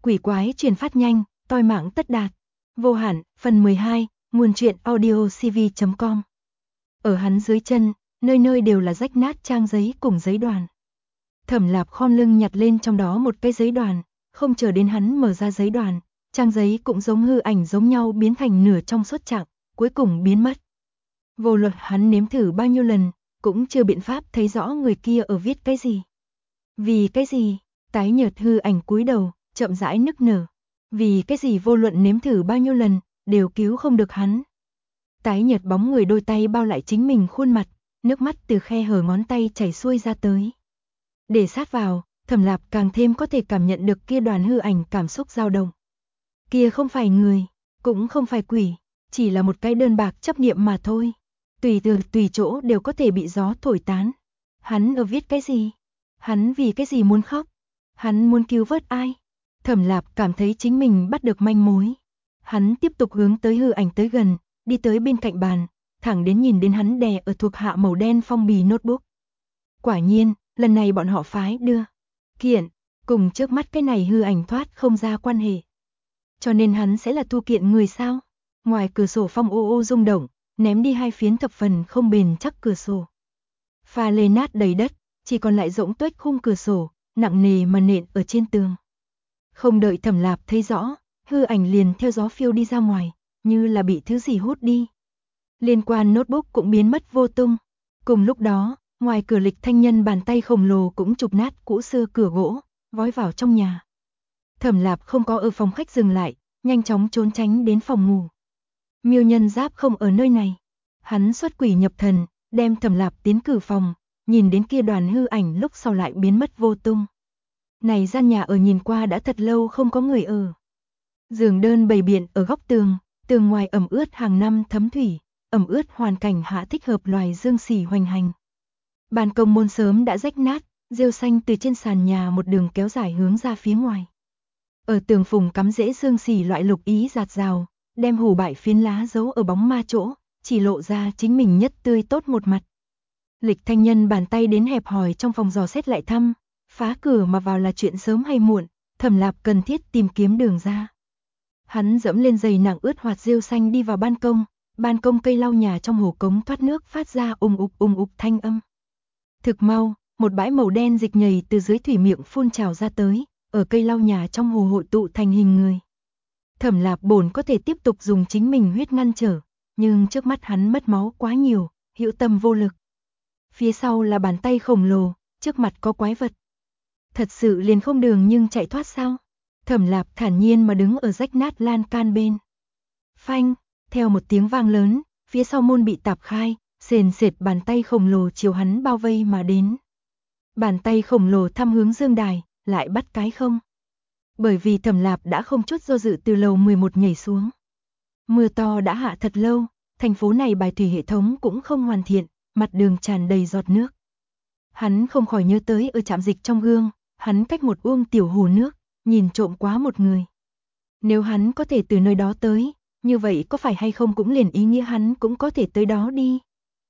quỷ quái truyền phát nhanh, toi mạng tất đạt. Vô hạn, phần 12, nguồn truyện audio cv.com. Ở hắn dưới chân, nơi nơi đều là rách nát trang giấy cùng giấy đoàn. Thẩm Lạp khom lưng nhặt lên trong đó một cái giấy đoàn, không chờ đến hắn mở ra giấy đoàn, trang giấy cũng giống hư ảnh giống nhau biến thành nửa trong suốt trạng, cuối cùng biến mất. Vô luận hắn nếm thử bao nhiêu lần, cũng chưa biện pháp thấy rõ người kia ở viết cái gì. Vì cái gì? Tái nhợt hư ảnh cúi đầu, chậm rãi nức nở. Vì cái gì vô luận nếm thử bao nhiêu lần, đều cứu không được hắn. Tái nhợt bóng người đôi tay bao lại chính mình khuôn mặt, nước mắt từ khe hở ngón tay chảy xuôi ra tới. Để sát vào, Thẩm Lạp càng thêm có thể cảm nhận được kia đoàn hư ảnh cảm xúc dao động. Kia không phải người, cũng không phải quỷ, chỉ là một cái đơn bạc chấp niệm mà thôi. Tùy chỗ đều có thể bị gió thổi tán. Hắn ở viết cái gì? Hắn vì cái gì muốn khóc? Hắn muốn cứu vớt ai? Thẩm Lạp cảm thấy chính mình bắt được manh mối. Hắn tiếp tục hướng tới hư ảnh tới gần, đi tới bên cạnh bàn, thẳng đến nhìn đến hắn đè ở thuộc hạ màu đen phong bì notebook. Quả nhiên, lần này bọn họ phái đưa kiện, cùng trước mắt cái này hư ảnh thoát không ra quan hệ. Cho nên hắn sẽ là thu kiện người sao? Ngoài cửa sổ phong ô ô rung động, ném đi hai phiến thập phần không bền chắc cửa sổ. Pha lê nát đầy đất, chỉ còn lại rỗng tuếch khung cửa sổ, nặng nề mà nện ở trên tường. Không đợi Thẩm Lạp thấy rõ, hư ảnh liền theo gió phiêu đi ra ngoài, như là bị thứ gì hút đi. Liên quan notebook cũng biến mất vô tung. Cùng lúc đó, ngoài cửa Lịch Thanh Nhân bàn tay khổng lồ cũng chụp nát cũ xưa cửa gỗ, vói vào trong nhà. Thẩm Lạp không có ở phòng khách dừng lại, nhanh chóng trốn tránh đến phòng ngủ. Miêu Nhân Giáp không ở nơi này. Hắn xuất quỷ nhập thần, đem Thẩm Lạp tiến cử phòng, nhìn đến kia đoàn hư ảnh lúc sau lại biến mất vô tung. Này gian nhà ở nhìn qua đã thật lâu không có người ở. Giường đơn bày biện ở góc tường, tường ngoài ẩm ướt hàng năm thấm thủy, ẩm ướt hoàn cảnh hạ thích hợp loài dương xỉ hoành hành. Ban công môn sớm đã rách nát, rêu xanh từ trên sàn nhà một đường kéo dài hướng ra phía ngoài. Ở tường phùng cắm rễ dương xỉ loại lục ý rạt rào, đem hủ bại phiến lá giấu ở bóng ma chỗ, chỉ lộ ra chính mình nhất tươi tốt một mặt. Lịch Thanh Nhân bàn tay đến hẹp hòi trong phòng dò xét lại thăm, phá cửa mà vào là chuyện sớm hay muộn, Thẩm Lạp cần thiết tìm kiếm đường ra. Hắn dẫm lên giày nặng ướt hoạt rêu xanh đi vào ban công cây lau nhà trong hồ cống thoát nước phát ra ùng ục thanh âm. Thực mau, một bãi màu đen dịch nhầy từ dưới thủy miệng phun trào ra tới, ở cây lau nhà trong hồ hội tụ thành hình người. Thẩm Lạp bổn có thể tiếp tục dùng chính mình huyết ngăn trở, nhưng trước mắt hắn mất máu quá nhiều, hữu tâm vô lực. Phía sau là bàn tay khổng lồ, trước mặt có quái vật. Thật sự liền không đường nhưng chạy thoát sao? Thẩm Lạp thản nhiên mà đứng ở rách nát lan can bên. Phanh, theo một tiếng vang lớn, phía sau môn bị tạp khai, sền sệt bàn tay khổng lồ chiều hắn bao vây mà đến. Bàn tay khổng lồ thăm hướng dương đài, lại bắt cái không. Bởi vì Thẩm Lạp đã không chút do dự từ lầu 11 nhảy xuống. Mưa to đã hạ thật lâu, thành phố này bài thủy hệ thống cũng không hoàn thiện, mặt đường tràn đầy giọt nước. Hắn không khỏi nhớ tới ở trạm dịch trong gương, hắn cách một uông tiểu hồ nước, nhìn trộm quá một người. Nếu hắn có thể từ nơi đó tới, như vậy có phải hay không cũng liền ý nghĩa hắn cũng có thể tới đó đi.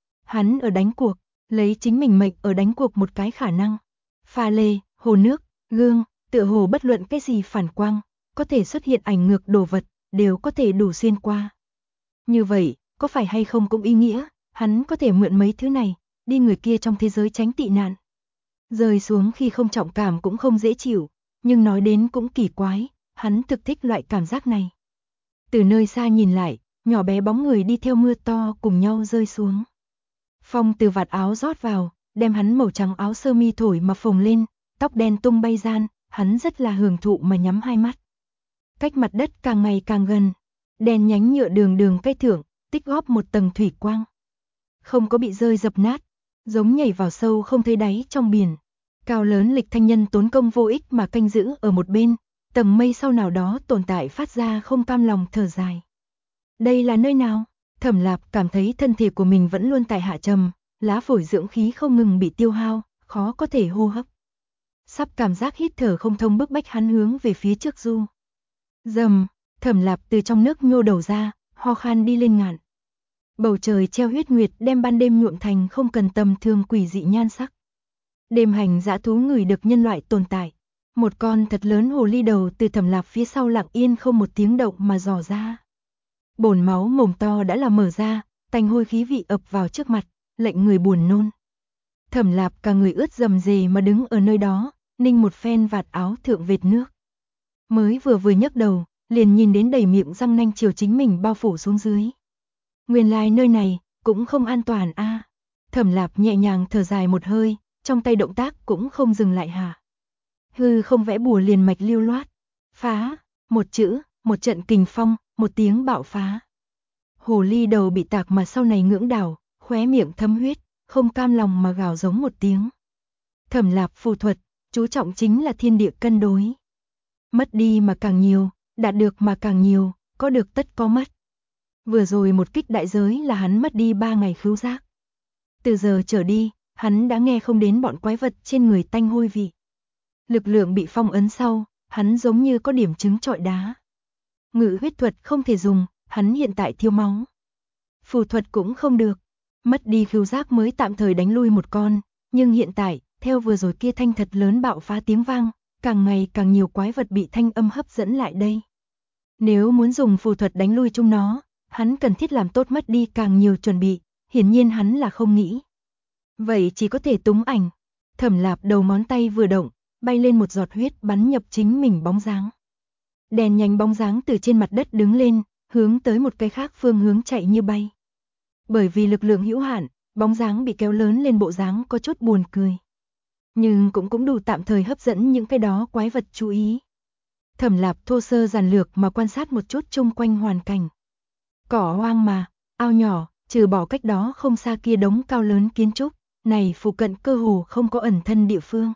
Hắn ở đánh cuộc, lấy chính mình mệnh ở đánh cuộc một cái khả năng. Pha lê, hồ nước, gương, tựa hồ bất luận cái gì phản quang, có thể xuất hiện ảnh ngược đồ vật, đều có thể đủ xuyên qua. Như vậy, có phải hay không cũng ý nghĩa, hắn có thể mượn mấy thứ này, đi người kia trong thế giới tránh tị nạn. Rơi xuống khi không trọng cảm cũng không dễ chịu, nhưng nói đến cũng kỳ quái, hắn thực thích loại cảm giác này. Từ nơi xa nhìn lại, nhỏ bé bóng người đi theo mưa to cùng nhau rơi xuống. Phong từ vạt áo rót vào, đem hắn màu trắng áo sơ mi thổi mà phồng lên, tóc đen tung bay gian, hắn rất là hưởng thụ mà nhắm hai mắt. Cách mặt đất càng ngày càng gần, đèn nhánh nhựa đường cây thượng, tích góp một tầng thủy quang. Không có bị rơi dập nát, giống nhảy vào sâu không thấy đáy trong biển. Cao lớn Lịch Thanh Nhân tốn công vô ích mà canh giữ ở một bên, tầng mây sau nào đó tồn tại phát ra không cam lòng thở dài. Đây là nơi nào? Thẩm Lạp cảm thấy thân thể của mình vẫn luôn tại hạ trầm, lá phổi dưỡng khí không ngừng bị tiêu hao, khó có thể hô hấp. Sắp cảm giác hít thở không thông bức bách hắn hướng về phía trước du. Rầm, Thẩm Lạp từ trong nước nhô đầu ra, ho khan đi lên ngạn. Bầu trời treo huyết nguyệt đem ban đêm nhuộm thành không cần tầm thường quỷ dị nhan sắc. Đêm hành dã thú ngửi được nhân loại tồn tại, Một con thật lớn hồ ly đầu từ Thẩm Lạp phía sau lặng yên không một tiếng động mà dò ra. Bồn máu mồm to đã là mở ra, tanh hôi khí vị ập vào trước mặt, lệnh người buồn nôn. Thẩm Lạp cả người ướt rầm rề mà đứng ở nơi đó, ninh một phen vạt áo thượng vệt nước. Mới vừa nhấc đầu, liền nhìn đến đầy miệng răng nanh chiều chính mình bao phủ xuống dưới. Nguyên lai nơi này cũng không an toàn a. Thẩm Lạp nhẹ nhàng thở dài một hơi, trong tay động tác cũng không dừng lại hả. Hư không vẽ bùa liền mạch lưu loát. Phá, một chữ, một trận kình phong, một tiếng bạo phá. Hồ ly đầu bị tạc mà sau này ngưỡng đảo, khóe miệng thấm huyết, không cam lòng mà gào giống một tiếng. Thẩm Lạp phù thuật, chú trọng chính là thiên địa cân đối. Mất đi mà càng nhiều, đạt được mà càng nhiều, có được tất có mất. Vừa rồi một kích đại giới là hắn mất đi 3 ngày khứu giác. Từ giờ trở đi, hắn đã nghe không đến bọn quái vật trên người tanh hôi vị. Lực lượng bị phong ấn sau, hắn giống như có điểm trứng trọi đá. Ngự huyết thuật không thể dùng, hắn hiện tại thiếu máu. Phù thuật cũng không được, mất đi khứu giác mới tạm thời đánh lui một con, nhưng hiện tại, theo vừa rồi kia thanh thật lớn bạo phá tiếng vang, càng ngày càng nhiều quái vật bị thanh âm hấp dẫn lại đây. Nếu muốn dùng phù thuật đánh lui chúng nó, hắn cần thiết làm tốt mất đi càng nhiều chuẩn bị, hiển nhiên hắn là không nghĩ. Vậy chỉ có thể túng ảnh. Thẩm Lạp đầu ngón tay vừa động, bay lên một giọt huyết bắn nhập chính mình bóng dáng. Đèn nhánh bóng dáng từ trên mặt đất đứng lên, hướng tới một cái khác phương hướng chạy như bay. Bởi vì lực lượng hữu hạn, bóng dáng bị kéo lớn lên bộ dáng có chút buồn cười. Nhưng cũng đủ tạm thời hấp dẫn những cái đó quái vật chú ý. Thẩm Lạp thô sơ giản lược mà quan sát một chút chung quanh hoàn cảnh. Cỏ hoang mà, ao nhỏ, trừ bỏ cách đó không xa kia đống cao lớn kiến trúc, này phụ cận cơ hồ không có ẩn thân địa phương.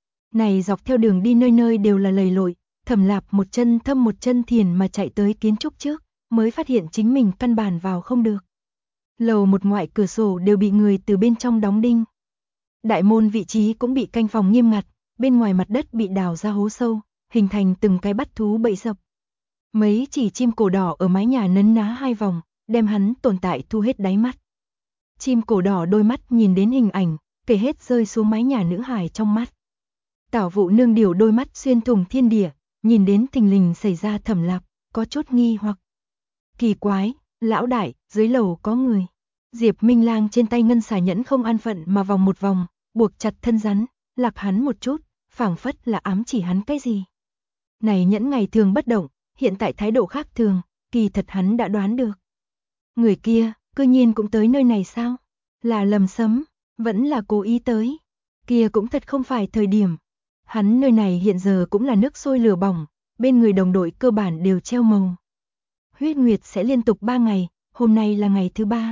Này dọc theo đường đi nơi nơi đều là lầy lội, Thẩm Lạp một chân thâm một chân thiền mà chạy tới kiến trúc trước, mới phát hiện chính mình căn bản vào không được. Lầu một ngoại cửa sổ đều bị người từ bên trong đóng đinh. Đại môn vị trí cũng bị canh phòng nghiêm ngặt, bên ngoài mặt đất bị đào ra hố sâu, hình thành từng cái bắt thú bẫy dập. Mấy chỉ chim cổ đỏ ở mái nhà nấn ná 2 vòng, đem hắn tồn tại thu hết đáy mắt. Chim cổ đỏ đôi mắt nhìn đến hình ảnh, kể hết rơi xuống mái nhà nữ hài trong mắt. Tảo Vụ nương điều đôi mắt xuyên thủng thiên địa, nhìn đến thình lình xảy ra Thẩm Lạp, có chút nghi hoặc. Kỳ quái, lão đại, dưới lầu có người. Diệp Minh Lang trên tay ngân xà nhẫn không an phận mà vòng một vòng, buộc chặt thân rắn, lạc hắn một chút, phảng phất là ám chỉ hắn cái gì. Này nhẫn ngày thường bất động, hiện tại thái độ khác thường, kỳ thật hắn đã đoán được. Người kia, cư nhiên cũng tới nơi này sao? Là lầm sấm, vẫn là cố ý tới. Kia cũng thật không phải thời điểm. Hắn nơi này hiện giờ cũng là nước sôi lửa bỏng, bên người đồng đội cơ bản đều treo màu. Huyết nguyệt sẽ liên tục 3 ngày, hôm nay là ngày thứ 3.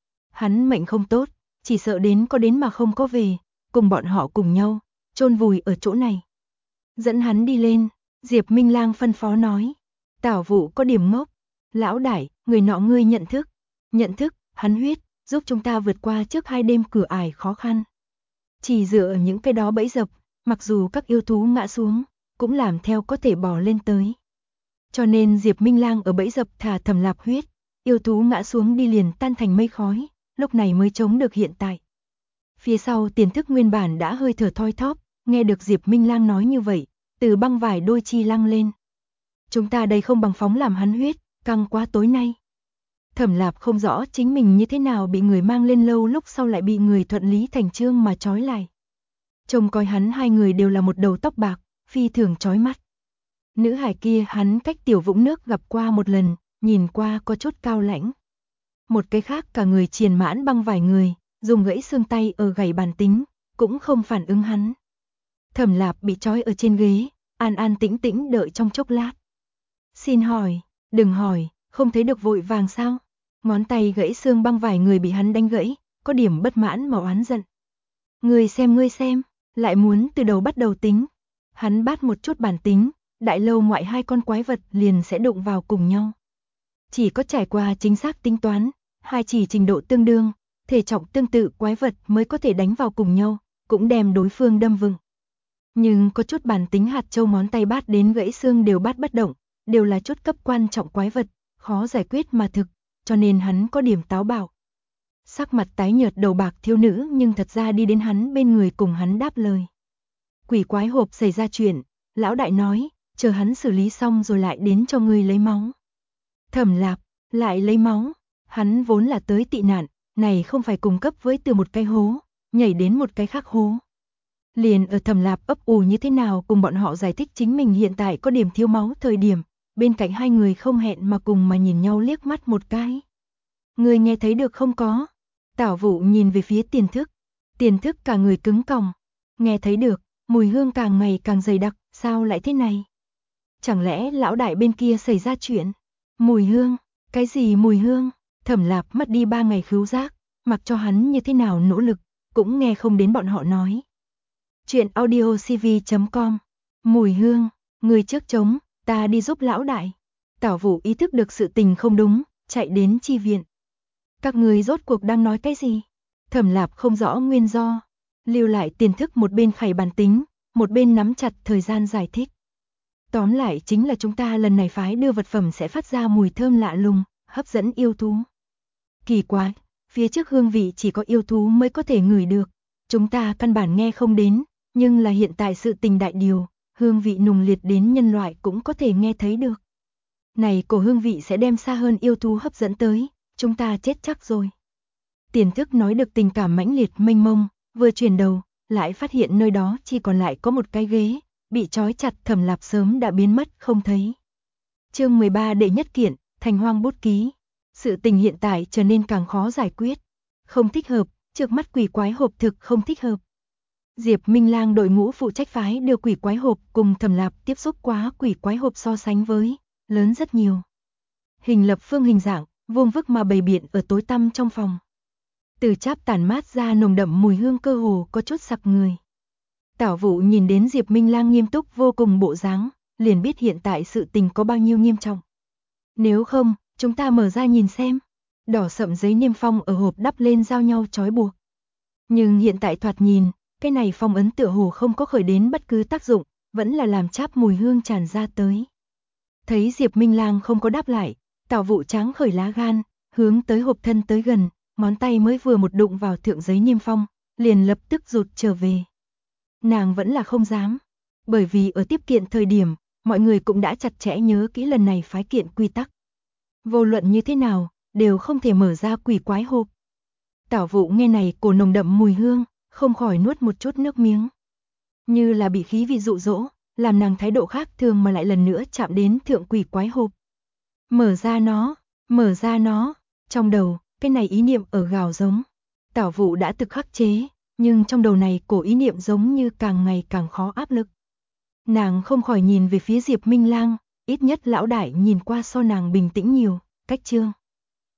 Hắn mệnh không tốt, chỉ sợ đến có đến mà không có về, cùng bọn họ cùng nhau, chôn vùi ở chỗ này. Dẫn hắn đi lên, Diệp Minh Lang phân phó nói. Tảo Vụ có điểm ngốc. Lão đại, người nọ ngươi nhận thức. Nhận thức, hắn huyết, giúp chúng ta vượt qua trước 2 đêm cửa ải khó khăn. Chỉ dựa những cái đó bẫy dập, mặc dù các yêu thú ngã xuống, cũng làm theo có thể bò lên tới. Cho nên Diệp Minh Lang ở bẫy dập thả Thẩm Lạp huyết, yêu thú ngã xuống đi liền tan thành mây khói, lúc này mới chống được hiện tại. Phía sau Tiền Thức nguyên bản đã hơi thở thoi thóp, nghe được Diệp Minh Lang nói như vậy, từ băng vải đôi chi lăng lên. Chúng ta đây không bằng phóng làm hắn huyết, căng quá tối nay. Thẩm Lạp không rõ chính mình như thế nào bị người mang lên lâu lúc sau lại bị người thuận lý thành chương mà trói lại. Trông coi hắn 2 người đều là một đầu tóc bạc, phi thường chói mắt. Nữ hải kia hắn cách tiểu vũng nước gặp qua một lần, nhìn qua có chút cao lãnh. Một cái khác cả người triền mãn băng vải người, dùng gãy xương tay ở gảy bàn tính, cũng không phản ứng hắn. Thẩm Lạp bị trói ở trên ghế, an an tĩnh tĩnh đợi trong chốc lát. Xin hỏi, đừng hỏi, không thấy được vội vàng sao? Ngón tay gãy xương băng vải người bị hắn đánh gãy, có điểm bất mãn mà oán giận. Ngươi xem, lại muốn từ đầu bắt đầu tính. Hắn bắt một chút bản tính, đại lâu ngoại 2 con quái vật liền sẽ đụng vào cùng nhau. Chỉ có trải qua chính xác tính toán, 2 chỉ trình độ tương đương, thể trọng tương tự quái vật mới có thể đánh vào cùng nhau, cũng đem đối phương đâm vừng. Nhưng có chút bản tính hạt châu ngón tay bắt đến gãy xương đều bắt bất động, đều là chút cấp quan trọng quái vật, khó giải quyết mà thực, cho nên hắn có điểm táo bạo. Sắc mặt tái nhợt đầu bạc thiếu nữ nhưng thật ra đi đến hắn bên người cùng hắn đáp lời. Quỷ quái hộp xảy ra chuyện, Lão đại nói, chờ hắn xử lý xong rồi lại đến cho ngươi lấy máu. Thẩm Lạp, lại lấy máu, hắn vốn là tới tị nạn, này không phải cùng cấp với từ một cái hố, nhảy đến một cái khác hố. Liền ở Thẩm Lạp ấp ủ như thế nào cùng bọn họ giải thích chính mình hiện tại có điểm thiếu máu thời điểm, bên cạnh hai người không hẹn mà cùng mà nhìn nhau liếc mắt một cái. Người nghe thấy được không có? Tảo Vũ nhìn về phía Tiền Thức cả người cứng còng. Nghe thấy được, mùi hương càng ngày càng dày đặc, sao lại thế này? Chẳng lẽ lão đại bên kia xảy ra chuyện? Mùi hương, cái gì mùi hương? Thẩm Lạp mất đi 3 ngày khứu giác, mặc cho hắn như thế nào nỗ lực, cũng nghe không đến bọn họ nói. Chuyện audiocv.com. Mùi hương, người trước trống, ta đi giúp lão đại. Tảo Vũ ý thức được sự tình không đúng, chạy đến chi viện. Các người rốt cuộc đang nói cái gì? Thẩm Lạp không rõ nguyên do, lưu lại Tiền Thức một bên khẩy bản tính, một bên nắm chặt thời gian giải thích. Tóm lại chính là chúng ta lần này phái đưa vật phẩm sẽ phát ra mùi thơm lạ lùng, hấp dẫn yêu thú. Kỳ quái, phía trước hương vị chỉ có yêu thú mới có thể ngửi được, chúng ta căn bản nghe không đến, nhưng là hiện tại sự tình đại điều, hương vị nùng liệt đến nhân loại cũng có thể nghe thấy được. Này cổ hương vị sẽ đem xa hơn yêu thú hấp dẫn tới, chúng ta chết chắc rồi. Tiền Thức nói được tình cảm mãnh liệt mênh mông, vừa chuyển đầu, lại phát hiện nơi đó chỉ còn lại có một cái ghế, bị trói chặt. Thẩm Lạp sớm đã biến mất không thấy. Chương 13 đệ nhất kiện, Thành Hoang bút ký. Sự tình hiện tại trở nên càng khó giải quyết. Không thích hợp, trước mắt quỷ quái hộp thực không thích hợp. Diệp Minh Lang đội ngũ phụ trách phái đưa quỷ quái hộp cùng Thẩm Lạp tiếp xúc quá quỷ quái hộp so sánh với, lớn rất nhiều. Hình lập phương hình dạng, vuông vức mà bày biện ở tối tăm trong phòng. Từ cháp tản mát ra nồng đậm mùi hương cơ hồ có chút sặc người. Tảo Vũ nhìn đến Diệp Minh Lang nghiêm túc vô cùng bộ dáng, liền biết hiện tại sự tình có bao nhiêu nghiêm trọng. Nếu không, chúng ta mở ra nhìn xem. Đỏ sậm giấy niêm phong ở hộp đắp lên giao nhau trói buộc. Nhưng hiện tại thoạt nhìn, cái này phong ấn tựa hồ không có khởi đến bất cứ tác dụng, vẫn là làm cháp mùi hương tràn ra tới. Thấy Diệp Minh Lang không có đáp lại, Tảo Vũ tráng khởi lá gan, hướng tới hộp thân tới gần, ngón tay mới vừa một đụng vào thượng giấy niêm phong, liền lập tức rụt trở về. Nàng vẫn là không dám, bởi vì ở tiếp kiện thời điểm, mọi người cũng đã chặt chẽ nhớ kỹ lần này phái kiện quy tắc. Vô luận như thế nào, đều không thể mở ra quỷ quái hộp. Tảo Vũ nghe này cổ nồng đậm mùi hương, không khỏi nuốt một chút nước miếng. Như là bị khí vị dụ dỗ, làm nàng thái độ khác thường mà lại lần nữa chạm đến thượng quỷ quái hộp. Mở ra nó, trong đầu, cái này ý niệm ở gào giống. Tảo Vũ đã thực khắc chế, nhưng trong đầu này cổ ý niệm giống như càng ngày càng khó áp lực. Nàng không khỏi nhìn về phía Diệp Minh Lang, ít nhất lão đại nhìn qua so nàng bình tĩnh nhiều, cách chương.